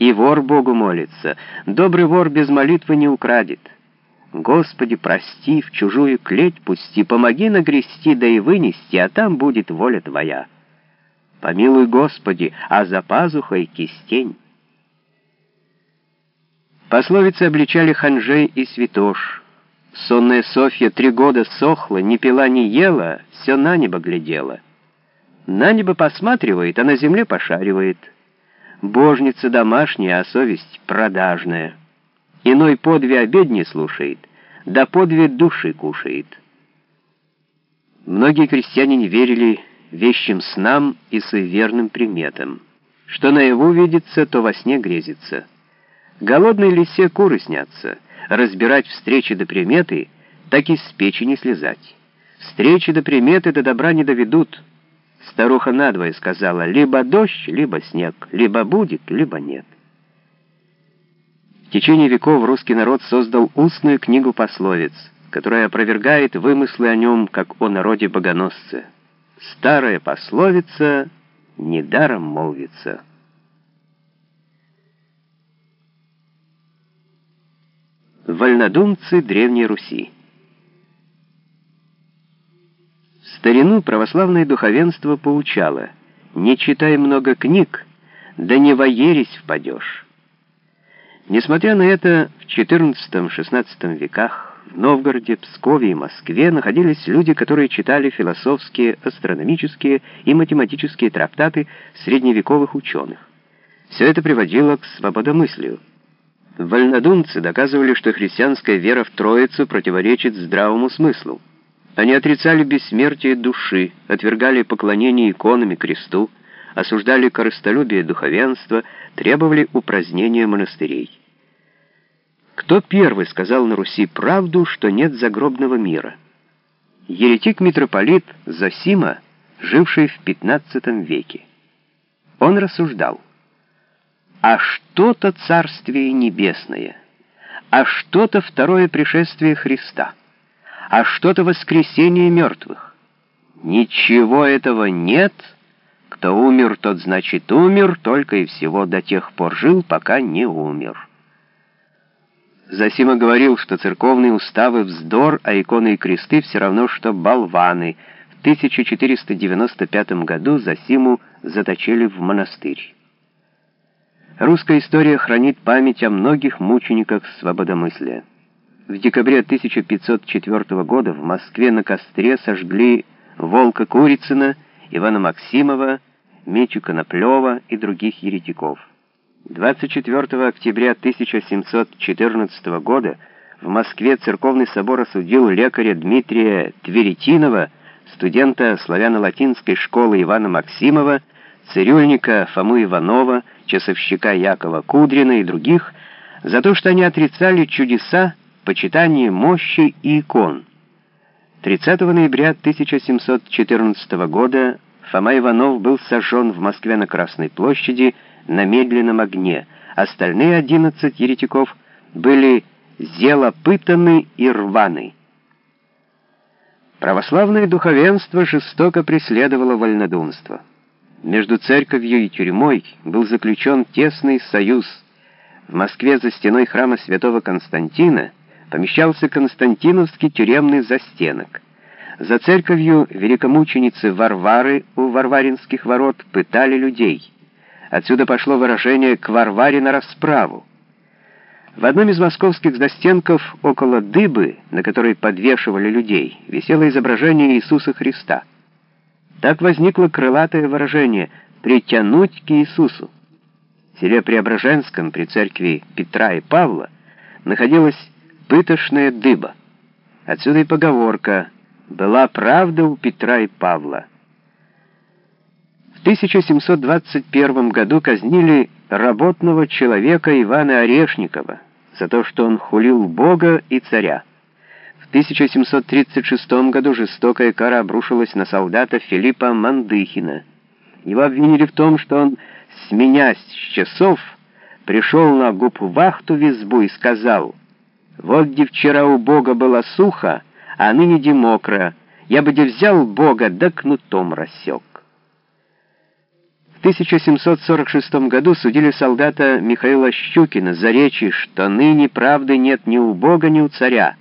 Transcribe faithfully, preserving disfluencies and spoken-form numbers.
И вор Богу молится. Добрый вор без молитвы не украдет. Господи, прости, в чужую клеть пусти, помоги нагрести, да и вынести, а там будет воля Твоя. Помилуй, Господи, а за пазухой кистень. Пословицы обличали ханжей и святош. Сонная Софья три года сохла, ни пила, ни ела, все на небо глядела. На небо посматривает, а на земле пошаривает. Божница домашняя, а совесть продажная. Иной по две обедни слушает, да по две души кушает. Многие крестьяне не верили вещим снам и суеверным приметам. Что наяву видится, то во сне грезится. Голодной лисе куры снятся. Разбирать встречи до приметы, так и с печи не слезать. Встречи до приметы до добра не доведут. Старуха надвое сказала: либо дождь, либо снег, либо будет, либо нет. В течение веков русский народ создал устную книгу пословиц, которая опровергает вымыслы о нем, как о народе-богоносце. Старая пословица недаром молвится. Вольнодумцы Древней Руси. В старину православное духовенство поучало: не читай много книг, да не во ересь впадешь. Несмотря на это, в четырнадцатом-шестнадцатом веках в Новгороде, Пскове и Москве находились люди, которые читали философские, астрономические и математические трактаты средневековых ученых. Все это приводило к свободомыслию. Вольнодумцы доказывали, что христианская вера в Троицу противоречит здравому смыслу. Они отрицали бессмертие души, отвергали поклонение иконам и кресту, осуждали корыстолюбие духовенства, требовали упразднения монастырей. Кто первый сказал на Руси правду, что нет загробного мира? Еретик-митрополит Зосима, живший в пятнадцатом веке. Он рассуждал: а что-то Царствие Небесное, а что-то второе пришествие Христа, а что-то воскресение мертвых. Ничего этого нет. Кто умер, тот значит умер, только и всего до тех пор жил, пока не умер. Зосима говорил, что церковные уставы вздор, а иконы и кресты все равно, что болваны. В тысяча четыреста девяносто пятом году Зосиму заточили в монастырь. Русская история хранит память о многих мучениках свободомыслия. В декабре тысяча пятьсот четвёртого года в Москве на костре сожгли Волка Курицына, Ивана Максимова, Митю Коноплева и других еретиков. двадцать четвёртого октября тысяча семьсот четырнадцатого года в Москве церковный собор осудил лекаря Дмитрия Тверетинова, студента славяно-латинской школы Ивана Максимова, цирюльника Фому Иванова, часовщика Якова Кудрина и других за то, что они отрицали чудеса, почитание мощи и икон. тридцатого ноября тысяча семьсот четырнадцатого года Фома Иванов был сожжен в Москве на Красной площади на медленном огне. Остальные одиннадцать еретиков были зелопытаны и рваны. Православное духовенство жестоко преследовало вольнодумство. Между церковью и тюрьмой был заключен тесный союз. В Москве за стеной храма святого Константина помещался Константиновский тюремный застенок. За церковью великомученицы Варвары у Варваринских ворот пытали людей. Отсюда пошло выражение «к Варваре на расправу». В одном из московских застенков около дыбы, на которой подвешивали людей, висело изображение Иисуса Христа. Так возникло крылатое выражение «притянуть к Иисусу». В селе Преображенском при церкви Петра и Павла находилась пытошная дыба. Отсюда и поговорка «была правда у Петра и Павла». В тысяча семьсот двадцать первом году казнили работного человека Ивана Орешникова за то, что он хулил Бога и царя. В тысяча семьсот тридцать шестом году жестокая кара обрушилась на солдата Филиппа Мандыхина. Его обвинили в том, что он, сменясь с часов, пришел на губвахту в избу и сказал: «Вот где вчера у Бога было сухо, а ныне де мокро, я бы де взял Бога, да кнутом рассек». В В тысяча семьсот сорок шестом году судили солдата Михаила Щукина за речи, что ныне правды нет ни у Бога, ни у царя.